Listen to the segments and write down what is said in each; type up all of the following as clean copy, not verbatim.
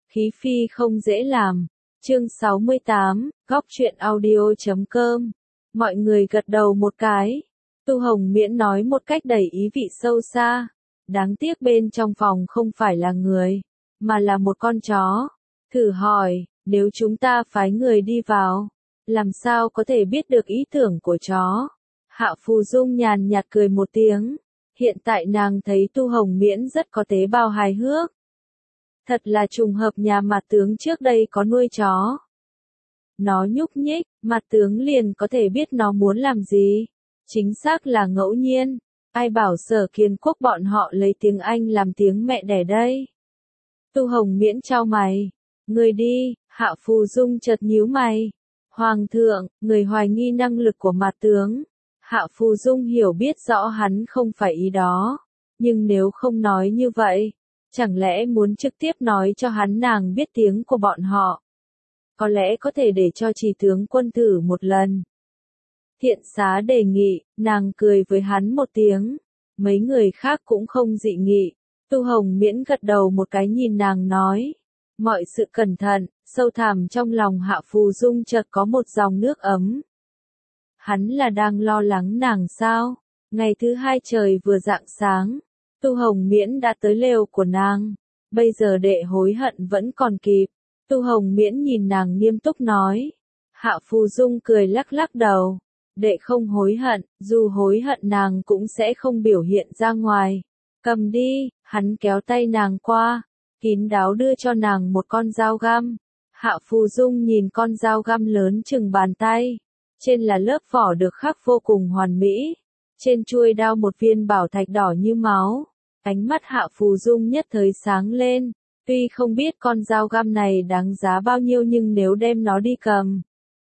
Khí phi không dễ làm. Chương 68, góc truyện audio.com. Mọi người gật đầu một cái. Tu Hồng Miễn nói một cách đầy ý vị sâu xa. Đáng tiếc bên trong phòng không phải là người, mà là một con chó. Thử hỏi, nếu chúng ta phái người đi vào, làm sao có thể biết được ý tưởng của chó? Hạ Phù Dung nhàn nhạt cười một tiếng. Hiện tại nàng thấy Tu Hồng Miễn rất có tế bào hài hước. Thật là trùng hợp nhà mặt tướng trước đây có nuôi chó. Nó nhúc nhích, mặt tướng liền có thể biết nó muốn làm gì. Chính xác là ngẫu nhiên. Ai bảo Sở Kiến Quốc bọn họ lấy tiếng Anh làm tiếng mẹ đẻ đây? Tu Hồng Miễn chau mày. Người đi, Hạ Phù Dung chợt nhíu mày. Hoàng thượng, người hoài nghi năng lực của mặt tướng. Hạ Phù Dung hiểu biết rõ hắn không phải ý đó. Nhưng nếu không nói như vậy, chẳng lẽ muốn trực tiếp nói cho hắn nàng biết tiếng của bọn họ? Có lẽ có thể để cho Trì tướng quân thử một lần. Thiện xá đề nghị, nàng cười với hắn một tiếng. Mấy người khác cũng không dị nghị. Tu Hồng Miễn gật đầu một cái nhìn nàng nói. Mọi sự cẩn thận, sâu thẳm trong lòng Hạ Phù Dung chợt có một dòng nước ấm. Hắn là đang lo lắng nàng sao? Ngày thứ hai trời vừa rạng sáng, Tu Hồng Miễn đã tới lều của nàng. Bây giờ đệ hối hận vẫn còn kịp. Tu Hồng Miễn nhìn nàng nghiêm túc nói. Hạ Phù Dung cười lắc lắc đầu. Đệ không hối hận, dù hối hận nàng cũng sẽ không biểu hiện ra ngoài. Cầm đi, hắn kéo tay nàng qua, kín đáo đưa cho nàng một con dao găm. Hạ Phù Dung nhìn con dao găm lớn chừng bàn tay. Trên là lớp vỏ được khắc vô cùng hoàn mỹ. Trên chuôi đao một viên bảo thạch đỏ như máu. Ánh mắt Hạ Phù Dung nhất thời sáng lên. Tuy không biết con dao găm này đáng giá bao nhiêu nhưng nếu đem nó đi cầm,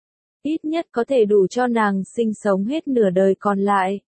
ít nhất có thể đủ cho nàng sinh sống hết nửa đời còn lại.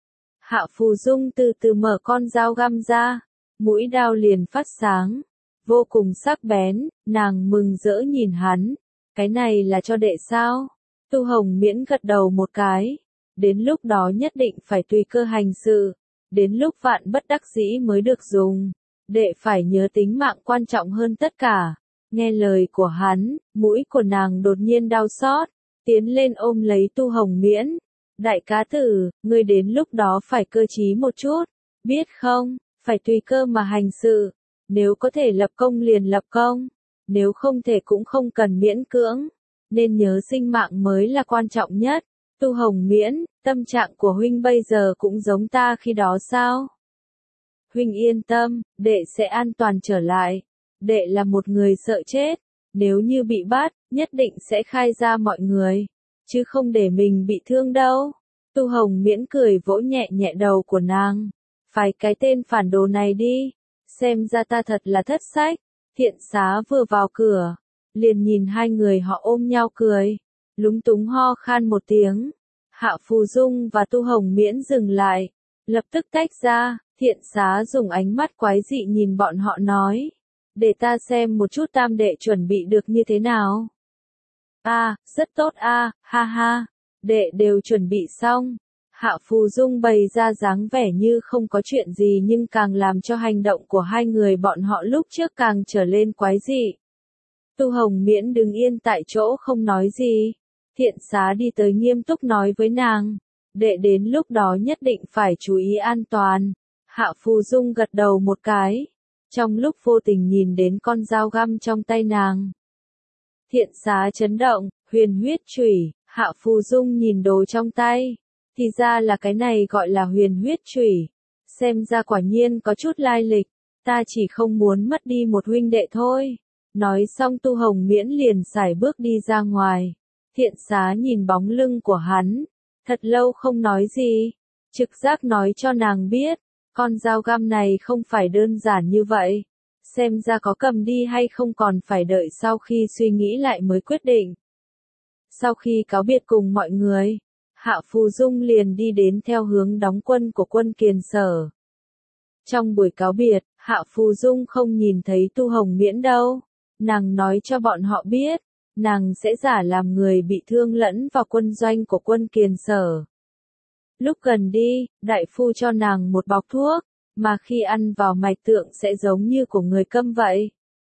Hạ Phù Dung từ từ mở con dao găm ra. Mũi đao liền phát sáng. Vô cùng sắc bén, nàng mừng rỡ nhìn hắn. Cái này là cho đệ sao? Tu Hồng Miễn gật đầu một cái. Đến lúc đó nhất định phải tùy cơ hành sự. Đến lúc vạn bất đắc dĩ mới được dùng. Đệ phải nhớ tính mạng quan trọng hơn tất cả. Nghe lời của hắn, mũi của nàng đột nhiên đau xót. Tiến lên ôm lấy Tu Hồng Miễn. Đại cá tử, ngươi đến lúc đó phải cơ trí một chút. Biết không, phải tùy cơ mà hành sự. Nếu có thể lập công liền lập công. Nếu không thể cũng không cần miễn cưỡng. Nên nhớ sinh mạng mới là quan trọng nhất. Tu Hồng Miễn, tâm trạng của huynh bây giờ cũng giống ta khi đó sao? Huynh yên tâm, đệ sẽ an toàn trở lại. Đệ là một người sợ chết. Nếu như bị bắt, nhất định sẽ khai ra mọi người. Chứ không để mình bị thương đâu. Tu Hồng Miễn cười vỗ nhẹ nhẹ đầu của nàng. Phải cái tên phản đồ này đi. Xem ra ta thật là thất sách. Thiện xá vừa vào cửa. Liền nhìn hai người họ ôm nhau cười. Lúng túng ho khan một tiếng. Hạ Phù Dung và Tu Hồng Miễn dừng lại. Lập tức tách ra. Thiện xá dùng ánh mắt quái dị nhìn bọn họ nói. Để ta xem một chút tam đệ chuẩn bị được như thế nào. Rất tốt ha ha. Đệ đều chuẩn bị xong. Hạ Phù Dung bày ra dáng vẻ như không có chuyện gì nhưng càng làm cho hành động của hai người bọn họ lúc trước càng trở lên quái dị. Tu Hồng Miễn đứng yên tại chỗ không nói gì. Thiện xá đi tới nghiêm túc nói với nàng. Đệ đến lúc đó nhất định phải chú ý an toàn. Hạ Phù Dung gật đầu một cái. Trong lúc vô tình nhìn đến con dao găm trong tay nàng. Thiện xá chấn động, huyền huyết chủy. Hạ Phù Dung nhìn đồ trong tay. Thì ra là cái này gọi là huyền huyết chủy. Xem ra quả nhiên có chút lai lịch. Ta chỉ không muốn mất đi một huynh đệ thôi. Nói xong Tu Hồng Miễn liền sải bước đi ra ngoài. Thiện xá nhìn bóng lưng của hắn. Thật lâu không nói gì. Trực giác nói cho nàng biết. Con dao găm này không phải đơn giản như vậy. Xem ra có cầm đi hay không còn phải đợi sau khi suy nghĩ lại mới quyết định. Sau khi cáo biệt cùng mọi người, Hạ Phù Dung liền đi đến theo hướng đóng quân của quân Kiền Sở. Trong buổi cáo biệt, Hạ Phù Dung không nhìn thấy Tu Hồng Miễn đâu. Nàng nói cho bọn họ biết, nàng sẽ giả làm người bị thương lẫn vào quân doanh của quân Kiền Sở. Lúc gần đi, đại phu cho nàng một bọc thuốc, mà khi ăn vào mạch tượng sẽ giống như của người câm vậy.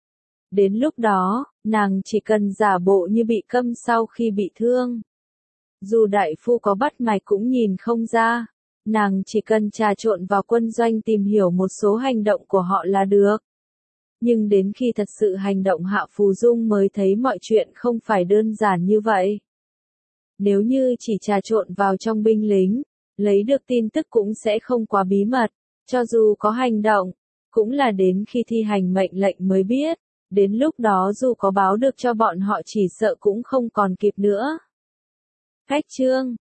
Đến lúc đó, nàng chỉ cần giả bộ như bị câm sau khi bị thương. Dù đại phu có bắt mạch cũng nhìn không ra, nàng chỉ cần trà trộn vào quân doanh tìm hiểu một số hành động của họ là được. Nhưng đến khi thật sự hành động Hạ Phù Dung mới thấy mọi chuyện không phải đơn giản như vậy. Nếu như chỉ trà trộn vào trong binh lính, lấy được tin tức cũng sẽ không quá bí mật, cho dù có hành động, cũng là đến khi thi hành mệnh lệnh mới biết, đến lúc đó dù có báo được cho bọn họ chỉ sợ cũng không còn kịp nữa. Khách chương